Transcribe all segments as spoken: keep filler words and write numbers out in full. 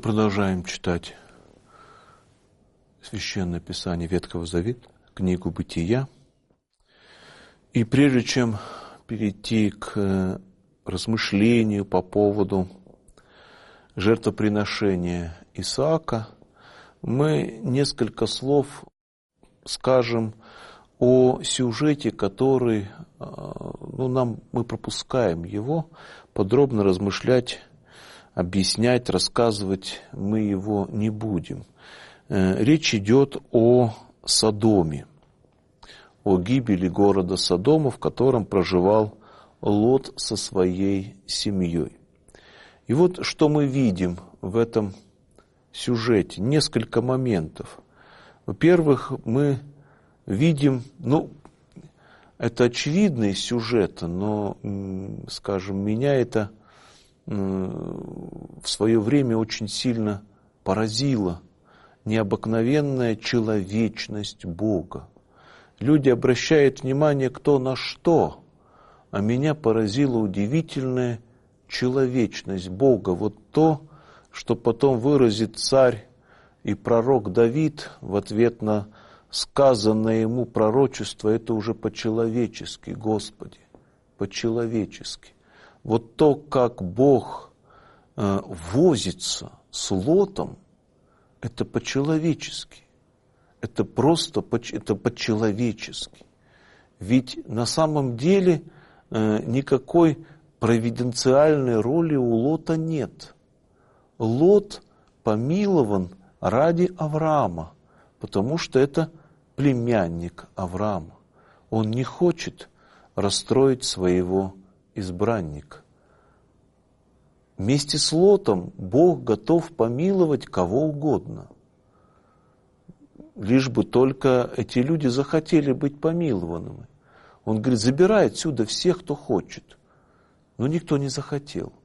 продолжаем читать Священное Писание Ветхого Завета, книгу Бытия. И прежде чем перейти к размышлению по поводу жертвоприношения Исаака, мы несколько слов скажем о сюжете, который, ну, нам, мы пропускаем его, подробно размышлять, объяснять, рассказывать мы его не будем. Речь идет о Содоме, о гибели города Содома, в котором проживал Лот со своей семьей. И вот что мы видим в этом сюжете. Несколько моментов. Во-первых, мы видим, ну, это очевидно из сюжета, но, скажем, меня это в свое время очень сильно поразило. Необыкновенная человечность Бога. Люди обращают внимание кто на что, а меня поразила удивительная человечность Бога. Вот то, что потом выразит царь и пророк Давид в ответ на сказанное ему пророчество, это уже по-человечески, Господи, по-человечески. Вот то, как Бог э, возится с Лотом, это по-человечески. Это просто по, это по-человечески. Ведь на самом деле э, никакой провиденциальной роли у Лота нет. Лот помилован ради Авраама, потому что это племянник Авраама. Он не хочет расстроить своего избранника. Вместе с Лотом Бог готов помиловать кого угодно, лишь бы только эти люди захотели быть помилованными. Он говорит, забирай отсюда всех, кто хочет. Но никто не захотел.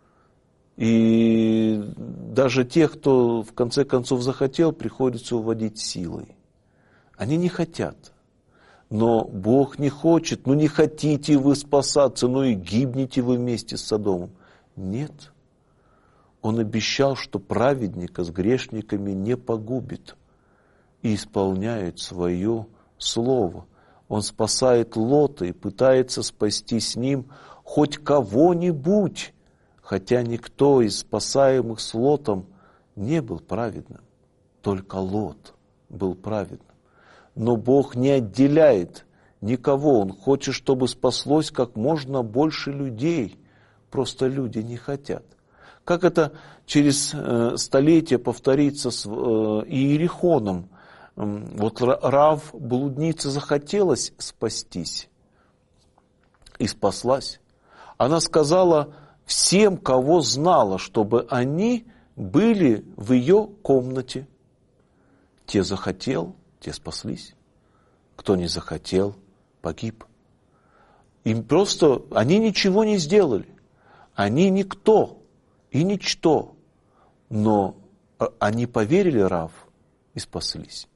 И даже тех, кто в конце концов захотел, приходится уводить силой. Они не хотят. Но Бог не хочет. Ну не хотите вы спасаться, ну и гибнете вы вместе с Содомом. Нет. Он обещал, что праведника с грешниками не погубит. И исполняет свое слово. Он спасает Лота и пытается спасти с ним хоть кого-нибудь. Хотя никто из спасаемых с Лотом не был праведным. Только Лот был праведным. Но Бог не отделяет никого. Он хочет, чтобы спаслось как можно больше людей. Просто люди не хотят. Как это через э, столетия повторится с э, Иерихоном. Вот Рав, блудница, захотелось спастись. И спаслась. Она сказала всем, кого знала, чтобы они были в ее комнате. Те захотел, те спаслись. Кто не захотел, погиб. Им просто, они ничего не сделали. Они никто и ничто. Но они поверили Рав и спаслись.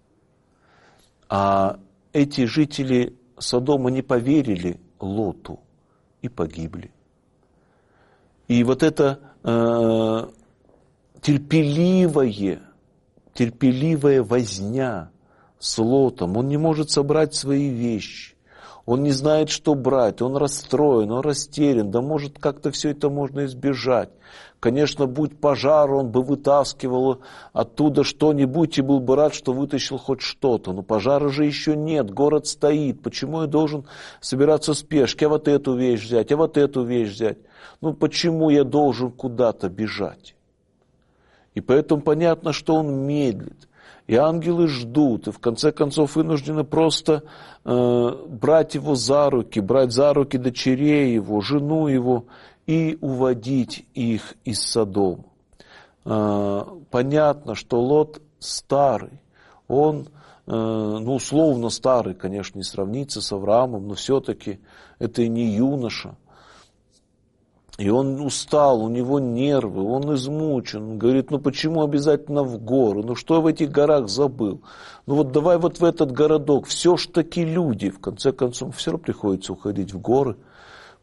А эти жители Содома не поверили Лоту и погибли. И вот это э, терпеливое, терпеливая возня с Лотом, он не может собрать свои вещи, он не знает, что брать, он расстроен, он растерян, да может как-то все это можно избежать. Конечно, будь пожар, он бы вытаскивал оттуда что-нибудь и был бы рад, что вытащил хоть что-то. Но пожара же еще нет, город стоит. Почему я должен собираться в спешке, а вот эту вещь взять, а вот эту вещь взять? Ну почему я должен куда-то бежать? И поэтому понятно, что он медлит. И ангелы ждут, и в конце концов вынуждены просто э, брать его за руки, брать за руки дочерей его, жену его, и уводить их из Содома. Понятно, что Лот старый, он, ну, условно старый, конечно, не сравнится с Авраамом, но все-таки это и не юноша. И он устал, у него нервы, он измучен. Он говорит, ну почему обязательно в гору? Ну что я в этих горах забыл? Ну вот давай вот в этот городок. Все ж таки люди. В конце концов, все равно приходится уходить в горы.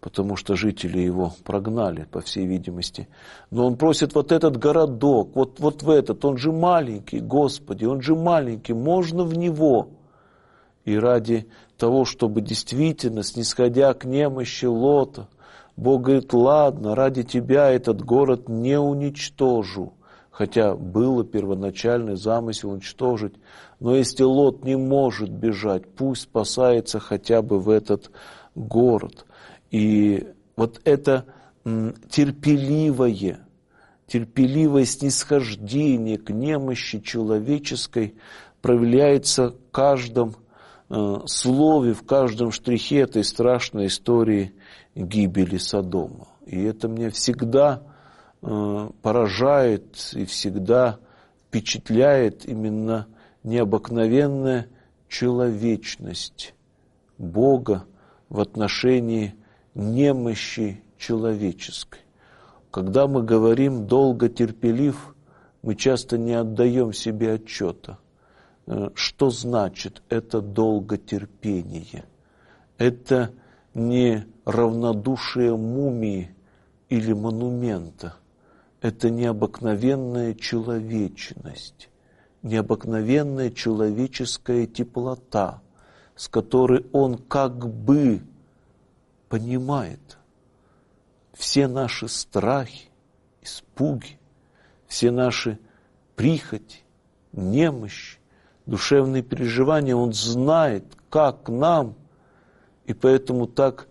потому что жители его прогнали, по всей видимости. Но он просит вот этот городок, вот, вот в этот, он же маленький, Господи, он же маленький, можно в него. И ради того, чтобы действительно, снисходя к немощи Лота, Бог говорит, ладно, ради тебя этот город не уничтожу. Хотя был первоначальный замысел уничтожить. Но если Лот не может бежать, пусть спасается хотя бы в этот город. И вот это терпеливое, терпеливое снисхождение к немощи человеческой проявляется в каждом э, слове, в каждом штрихе этой страшной истории гибели Содома. И это мне всегда э, поражает и всегда впечатляет именно необыкновенная человечность Бога в отношении немощи человеческой. Когда мы говорим «долго терпелив», мы часто не отдаем себе отчета, что значит это долготерпение. Это не равнодушие мумии или монумента, это необыкновенная человечность, необыкновенная человеческая теплота, с которой он как бы понимает все наши страхи, испуги, все наши прихоти, немощи, душевные переживания. Он знает, как нам, и поэтому так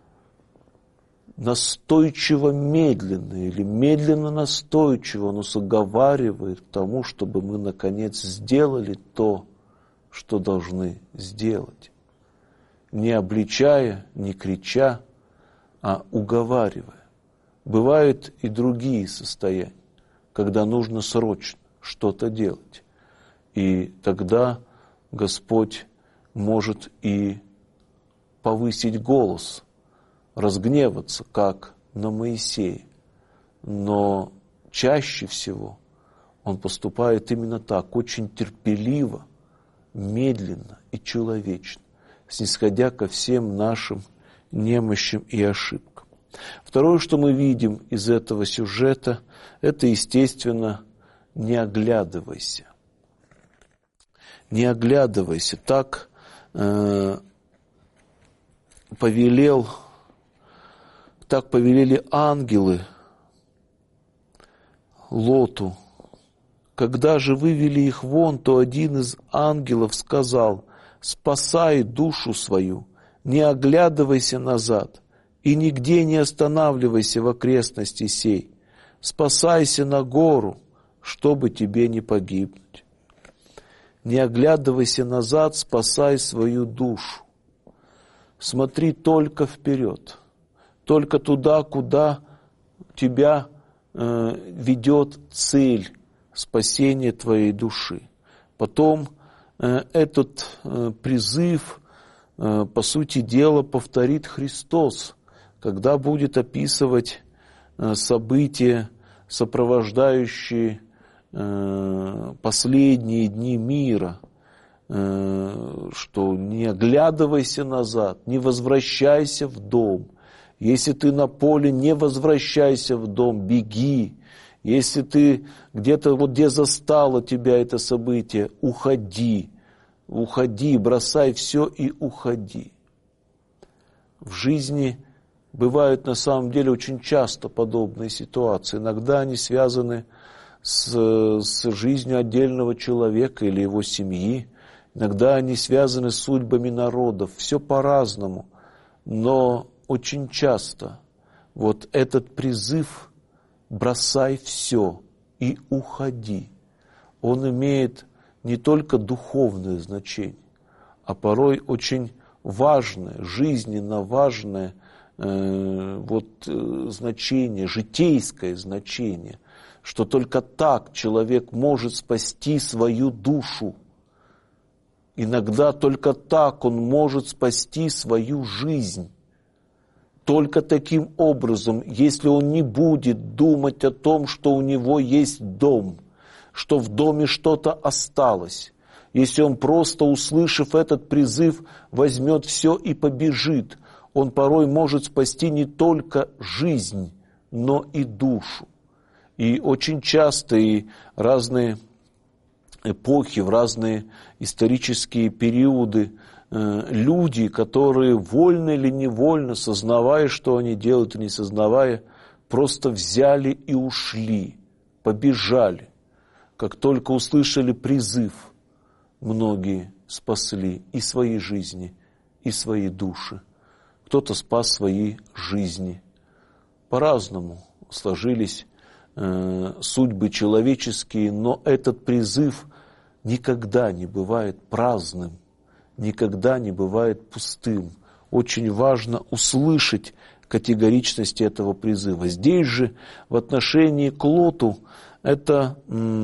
настойчиво медленно или медленно настойчиво он нас уговаривает к тому, чтобы мы наконец сделали то, что должны сделать. Не обличая, не крича, а уговаривая. Бывают и другие состояния, когда нужно срочно что-то делать. И тогда Господь может и повысить голос, разгневаться, как на Моисея. Но чаще всего Он поступает именно так, очень терпеливо, медленно и человечно, снисходя ко всем нашим немощам и ошибкам. Второе, что мы видим из этого сюжета, это, естественно, не оглядывайся. Не оглядывайся. Так э, повелел, так повелели ангелы Лоту. Когда же вывели их вон, то один из ангелов сказал: «Спасай душу свою, не оглядывайся назад и нигде не останавливайся в окрестности сей. Спасайся на гору, чтобы тебе не погибнуть. Не оглядывайся назад, спасай свою душу. Смотри только вперед, только туда, куда тебя э, ведет цель спасения твоей души». Потом э, этот э, призыв, э, по сути дела, повторит Христос, когда будет описывать э, события, сопровождающие э, последние дни мира, э, что не оглядывайся назад, не возвращайся в дом. Если ты на поле, не возвращайся в дом, беги. Если ты где-то, вот где застало тебя это событие, уходи, уходи, бросай все и уходи. В жизни бывают на самом деле очень часто подобные ситуации. Иногда они связаны с, с жизнью отдельного человека или его семьи. Иногда они связаны с судьбами народов. Все по-разному. Но очень часто вот этот призыв «бросай все и уходи», он имеет не только духовное значение, а порой очень важное, жизненно важное э, вот, э, значение, житейское значение, что только так человек может спасти свою душу. Иногда только так он может спасти свою жизнь. Только таким образом, если он не будет думать о том, что у него есть дом, что в доме что-то осталось, если он просто, услышав этот призыв, возьмет все и побежит, Он порой может спасти не только жизнь, но и душу. И очень часто и разные эпохи, в разные исторические периоды люди, которые вольно или невольно, сознавая, что они делают, и не сознавая, просто взяли и ушли, побежали. Как только услышали призыв, многие спасли и свои жизни, и свои души. Кто-то спас свои жизни. По-разному сложились э, судьбы человеческие, но этот призыв никогда не бывает праздным, никогда не бывает пустым. Очень важно услышать категоричность этого призыва. Здесь же в отношении к Лоту это,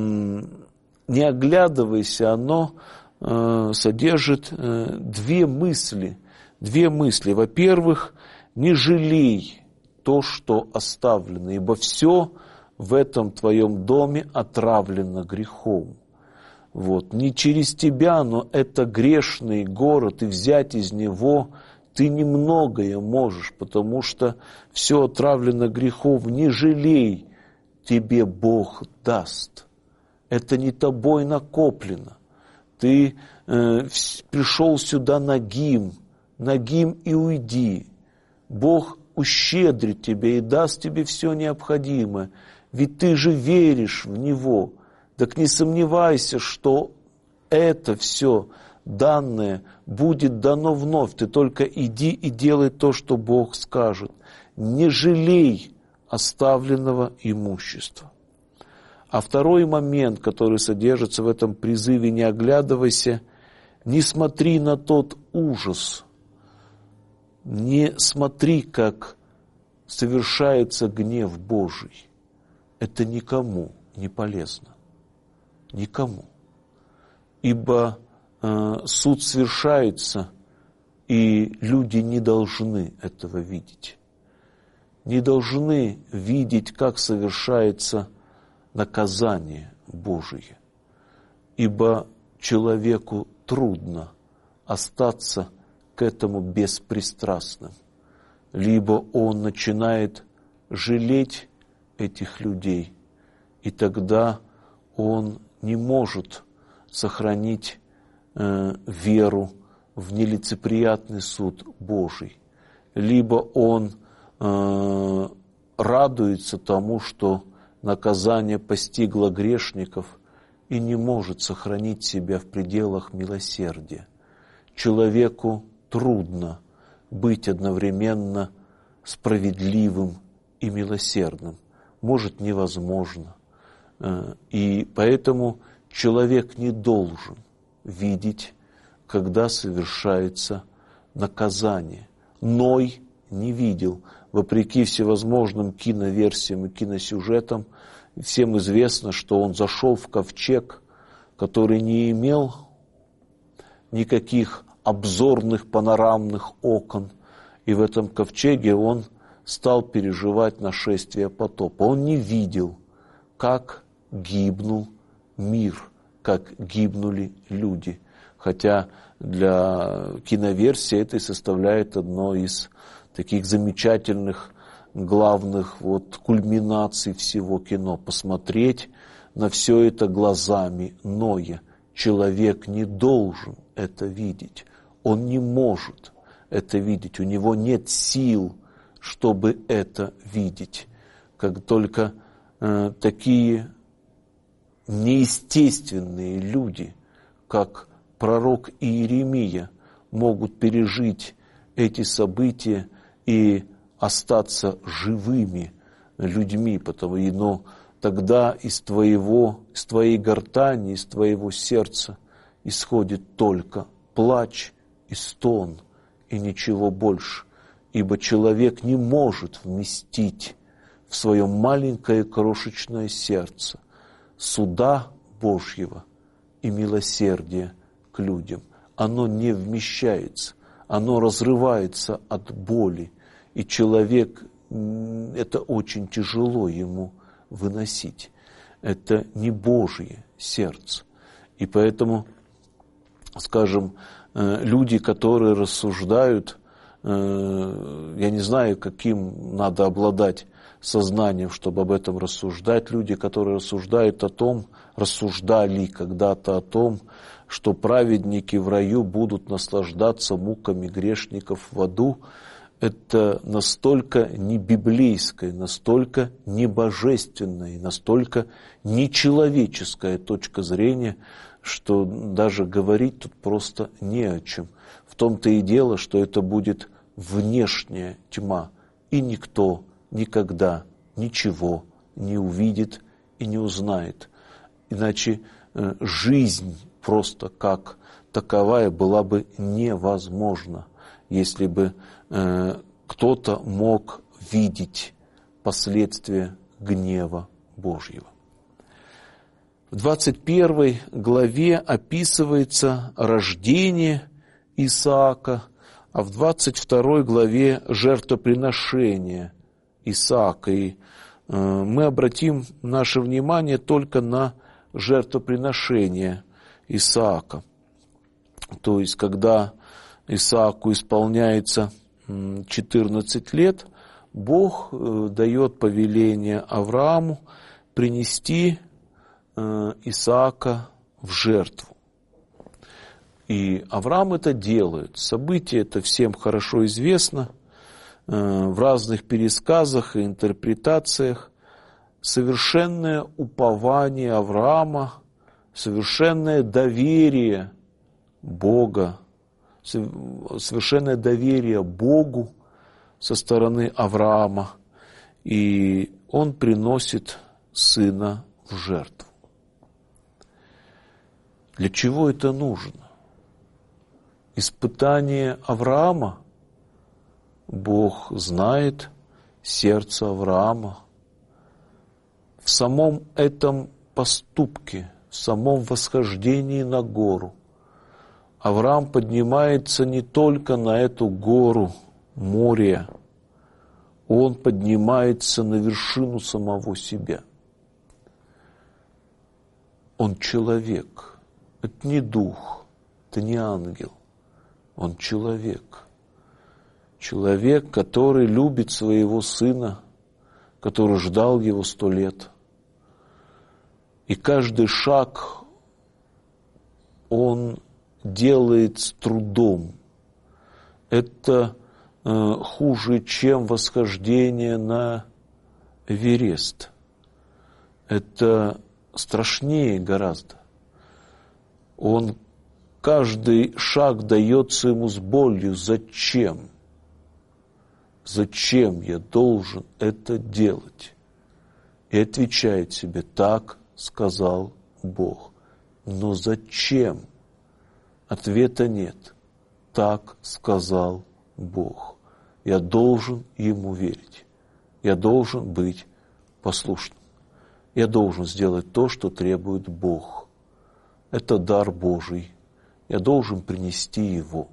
не оглядывайся, оно содержит две мысли. Две мысли. Во-первых, не жалей то, что оставлено, ибо все в этом твоем доме отравлено грехом. Вот. Не через тебя, но это грешный город, и взять из него ты немногое можешь, потому что все отравлено грехом. Не жалей, тебе Бог даст. Это не тобой накоплено. Ты э, пришел сюда нагим, нагим и уйди. Бог ущедрит тебе и даст тебе все необходимое, ведь ты же веришь в Него. Так не сомневайся, что это все данное будет дано вновь. Ты только иди и делай то, что Бог скажет. Не жалей оставленного имущества. А второй момент, который содержится в этом призыве, не оглядывайся, не смотри на тот ужас, не смотри, как совершается гнев Божий. Это никому не полезно. Никому. Ибо э, суд свершается, и люди не должны этого видеть. Не должны видеть, как совершается наказание Божие. Ибо человеку трудно остаться к этому беспристрастным. Либо он начинает жалеть этих людей, и тогда он не может сохранить э, веру в нелицеприятный суд Божий. Либо он э, радуется тому, что наказание постигло грешников, и не может сохранить себя в пределах милосердия. Человеку трудно быть одновременно справедливым и милосердным. Может, невозможно. И поэтому человек не должен видеть, когда совершается наказание. Ной не видел, вопреки всевозможным киноверсиям и киносюжетам. Всем известно, что он зашел в ковчег, который не имел никаких обзорных панорамных окон. И в этом ковчеге он стал переживать нашествие потопа. Он не видел, как гибнул мир, как гибнули люди. Хотя для киноверсии это и составляет одно из таких замечательных, главных вот кульминаций всего кино. Посмотреть на все это глазами Ноя. Человек не должен это видеть. Он не может это видеть. У него нет сил, чтобы это видеть. Как только э, такие неестественные люди, как пророк Иеремия, могут пережить эти события и остаться живыми людьми, потому и, но тогда из твоего, из твоей гортани, из твоего сердца исходит только плач и стон, и ничего больше, ибо человек не может вместить в свое маленькое крошечное сердце суда Божьего и милосердия к людям. Оно не вмещается, оно разрывается от боли, и человек, это очень тяжело ему выносить. Это не Божье сердце. И поэтому, скажем, люди, которые рассуждают я не знаю, каким надо обладать сознанием, чтобы об этом рассуждать. Люди, которые рассуждают о том, рассуждали когда-то о том, что праведники в раю будут наслаждаться муками грешников в аду, это настолько не библейская, настолько не божественная, настолько нечеловеческая точка зрения, что даже говорить тут просто не о чем. В том-то и дело, что это будет внешняя тьма, и никто никогда ничего не увидит и не узнает. Иначе э, жизнь просто как таковая была бы невозможна, если бы э, кто-то мог видеть последствия гнева Божьего. В двадцать первой главе описывается рождение Исаака, а в двадцать второй главе жертвоприношение Исаака. И э, мы обратим наше внимание только на жертвоприношение Исаака. То есть, когда Исааку исполняется четырнадцать лет, Бог э, дает повеление Аврааму принести э, Исаака в жертву. И Авраам это делает. Событие это всем хорошо известно. В разных пересказах и интерпретациях. Совершенное упование Авраама, совершенное доверие Бога, совершенное доверие Богу со стороны Авраама. И он приносит сына в жертву. Для чего это нужно? Испытание Авраама, Бог знает сердце Авраама. В самом этом поступке, в самом восхождении на гору, Авраам поднимается не только на эту гору Мория, он поднимается на вершину самого себя. Он человек, это не дух, это не ангел. Он человек. Человек, который любит своего сына, который ждал его сто лет. И каждый шаг он делает с трудом. Это э, хуже, чем восхождение на Эверест. Это страшнее гораздо. Он Каждый шаг дается ему с болью. Зачем? Зачем я должен это делать? И отвечает себе: так сказал Бог. Но зачем? Ответа нет. Так сказал Бог. Я должен ему верить. Я должен быть послушным. Я должен сделать то, что требует Бог. Это дар Божий. Я должен принести его.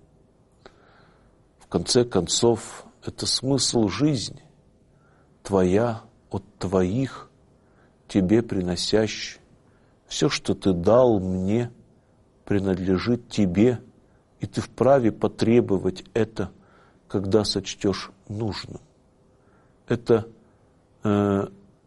В конце концов, это смысл жизни. Твоя от твоих, тебе приносящий. Все, что ты дал мне, принадлежит тебе, и ты вправе потребовать это, когда сочтешь нужным. Это э,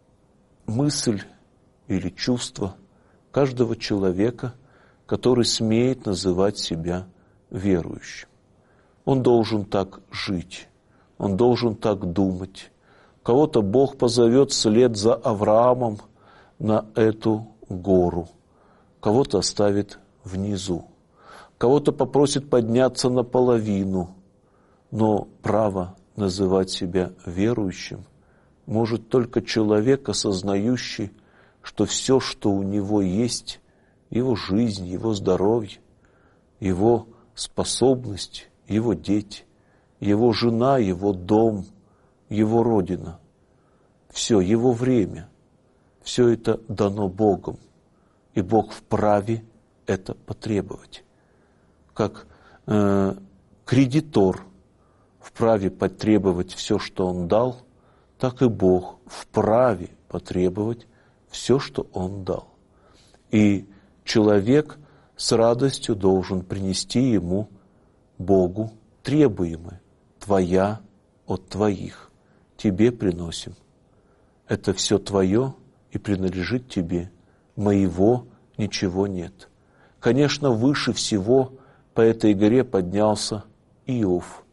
мысль или чувство каждого человека, который смеет называть себя верующим. Он должен так жить, он должен так думать. Кого-то Бог позовет вслед за Авраамом на эту гору, кого-то оставит внизу, кого-то попросит подняться наполовину, но право называть себя верующим может только человек, осознающий, что все, что у него есть, его жизнь, его здоровье, его способность, его дети, его жена, его дом, его родина, все, его время, все это дано Богом, и Бог вправе это потребовать. Как э, кредитор вправе потребовать все, что он дал, так и Бог вправе потребовать все, что он дал. И человек с радостью должен принести ему, Богу, требуемое. твоя от твоих. Тебе приносим. Это все твое и принадлежит тебе. Моего ничего нет. Конечно, выше всего по этой горе поднялся Иов.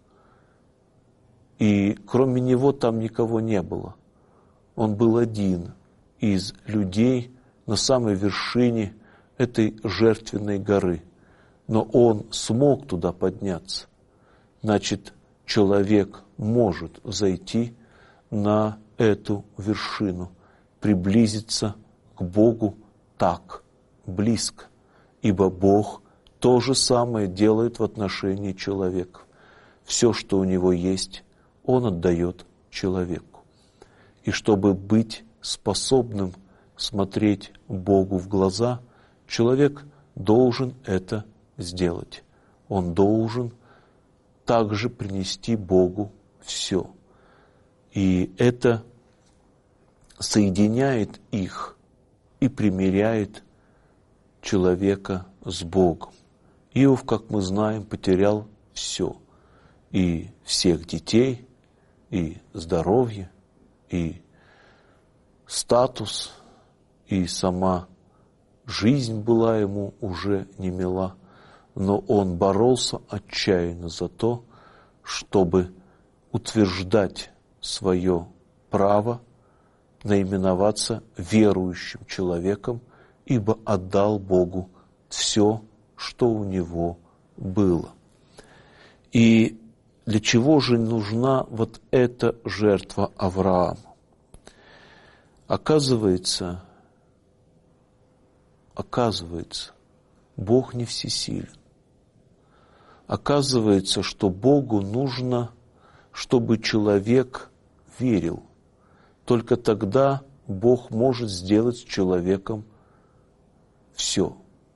И кроме него там никого не было. Он был один из людей на самой вершине этой жертвенной горы. Но он смог туда подняться. Значит, человек может зайти на эту вершину, приблизиться к Богу так, близко. Ибо Бог то же самое делает в отношении человека. Все, что у него есть, Он отдает человеку. И чтобы быть способным смотреть Богу в глаза, человек должен это сделать. Он должен также принести Богу все. И это соединяет их и примиряет человека с Богом. Иов, как мы знаем, потерял все. И всех детей, и здоровье, и статус, и сама жизнь была ему уже не мила. Но он боролся отчаянно за то, чтобы утверждать свое право наименоваться верующим человеком, ибо отдал Богу все, что у него было. И для чего же нужна вот эта жертва Аврааму? Оказывается, оказывается, Бог не всесилен. Оказывается, что Богу нужно, чтобы человек верил. Только тогда Бог может сделать с человеком все.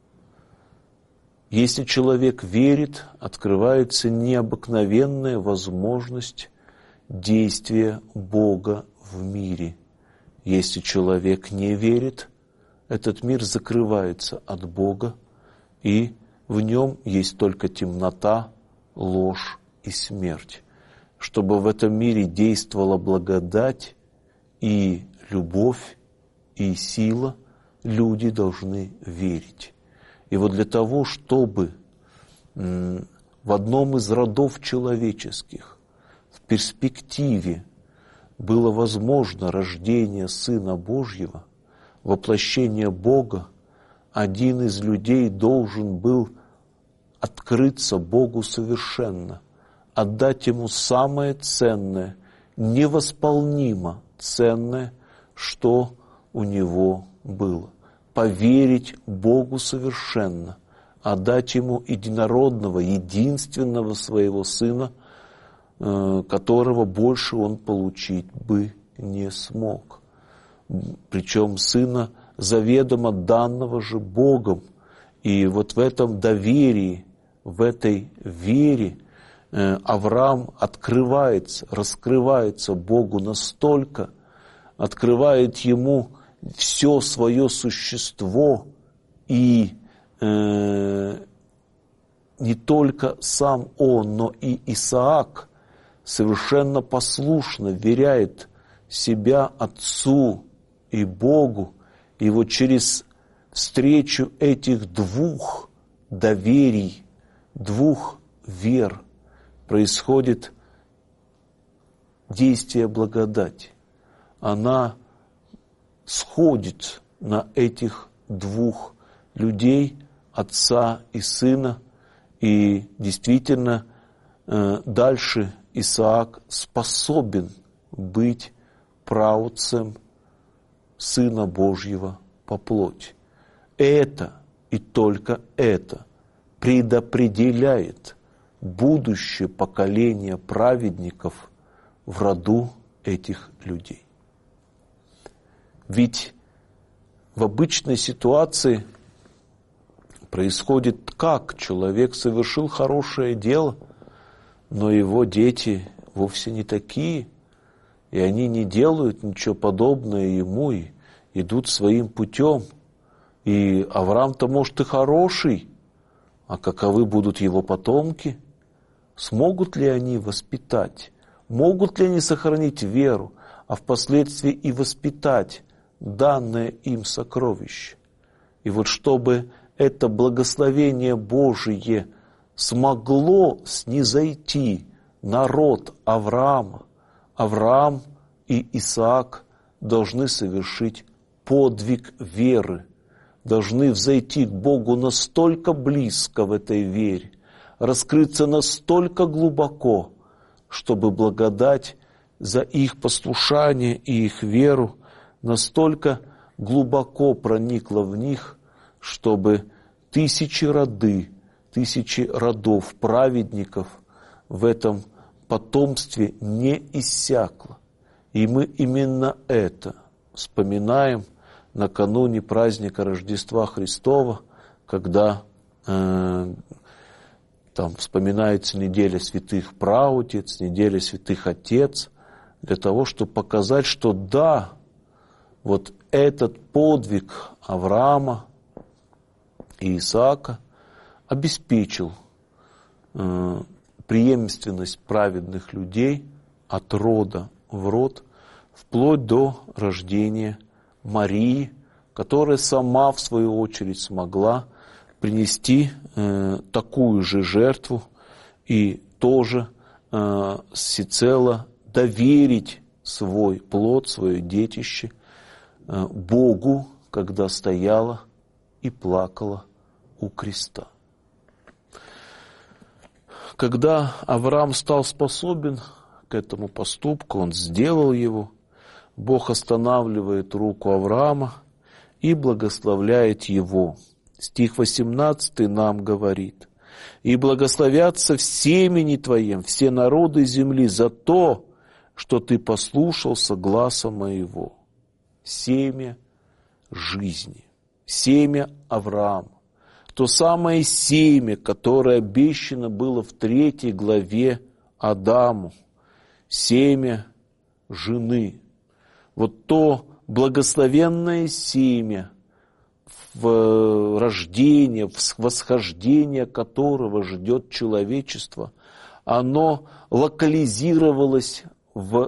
Если человек верит, открывается необыкновенная возможность действия Бога в мире. Если человек не верит, этот мир закрывается от Бога, и в нем есть только темнота, ложь и смерть. Чтобы в этом мире действовала благодать и любовь, и сила, люди должны верить. И вот для того, чтобы в одном из родов человеческих в перспективе было возможно рождение Сына Божьего, воплощение Бога, один из людей должен был открыться Богу совершенно, отдать Ему самое ценное, невосполнимо ценное, что у него было. Поверить Богу совершенно, отдать Ему единородного, единственного своего Сына, которого больше он получить бы не смог. Причем Сына заведомо данного же Богом. И вот в этом доверии, в этой вере Авраам открывается, раскрывается Богу настолько, открывает Ему все свое существо, и э, не только сам он, но и Исаак совершенно послушно вверяет себя Отцу и Богу. И вот через встречу этих двух доверий, двух вер происходит действие благодати. Она сходит на этих двух людей, Отца и Сына, и действительно дальше Исаак способен быть праотцем Сына Божьего по плоти. Это и только это предопределяет будущее поколение праведников в роду этих людей. Ведь в обычной ситуации происходит как? Человек совершил хорошее дело, но его дети вовсе не такие, и они не делают ничего подобного ему, и идут своим путем. И Авраам-то, может, и хороший, а каковы будут его потомки? смогут ли они воспитать, могут ли они сохранить веру, а впоследствии и воспитать данное им сокровище. И вот чтобы это благословение Божие смогло снизойти на род Авраама, Авраам и Исаак должны совершить подвиг веры, должны взойти к Богу настолько близко в этой вере, раскрыться настолько глубоко, чтобы благодать за их послушание и их веру настолько глубоко проникла в них, чтобы тысячи роды, тысячи родов праведников в этом потомстве не иссякло. И мы именно это вспоминаем накануне праздника Рождества Христова, когда э, там вспоминается неделя святых праотец, неделя святых отец, для того, чтобы показать, что да, вот этот подвиг Авраама и Исаака обеспечил э, преемственность праведных людей от рода в род, вплоть до рождения Марии, которая сама, в свою очередь, смогла принести э, такую же жертву и тоже э, всецело доверить свой плод, свое детище э, Богу, когда стояла и плакала у креста. Когда Авраам стал способен к этому поступку, он сделал его, Бог останавливает руку Авраама и благословляет его. Стих восемнадцатый нам говорит: «И благословятся в семени твоем все народы земли за то, что ты послушался гласа моего». Семя жизни, семя Авраама. То самое семя, которое обещано было в третьей главе Адаму, семя жены. Вот то благословенное семя, в рождение, в восхождение которого ждет человечество, оно локализировалось в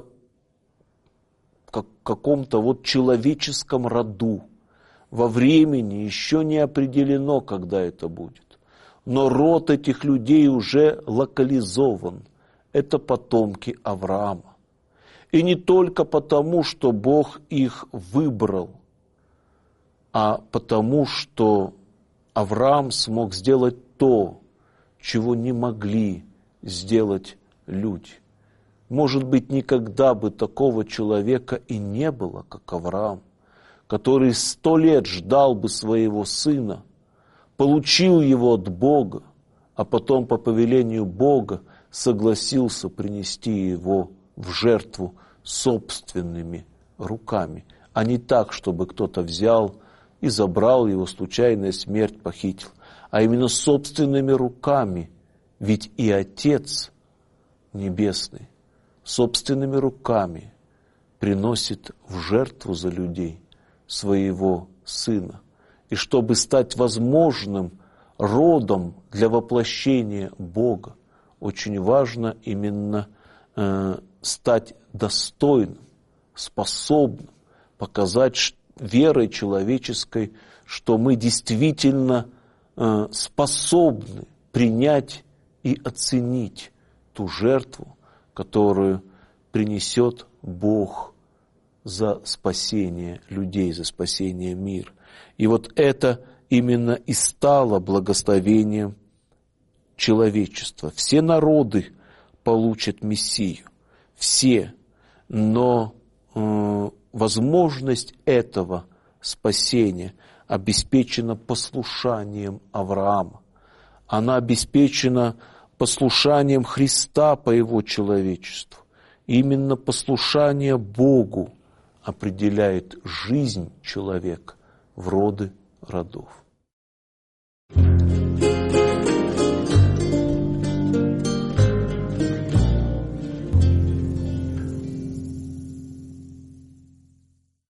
каком-то вот человеческом роду. Во времени еще не определено, когда это будет. Но род этих людей уже локализован. Это потомки Авраама. И не только потому, что Бог их выбрал, а потому, что Авраам смог сделать то, чего не могли сделать люди. Может быть, никогда бы такого человека и не было, как Авраам, который сто лет ждал бы своего сына, получил его от Бога, а потом по повелению Бога согласился принести его в жертву собственными руками, а не так, чтобы кто-то взял и забрал его, случайная смерть похитил, а именно собственными руками. Ведь и Отец Небесный собственными руками приносит в жертву за людей своего Сына. И чтобы стать возможным родом для воплощения Бога, очень важно именно э, стать достойным, способным, показать верой человеческой, что мы действительно э, способны принять и оценить ту жертву, которую принесет Бог за спасение людей, за спасение мира. И вот это именно и стало благословением человечества. Все народы получат Мессию, все, но э, возможность этого спасения обеспечена послушанием Авраама. Она обеспечена послушанием Христа по его человечеству. Именно послушание Богу определяет жизнь человека в роды родов.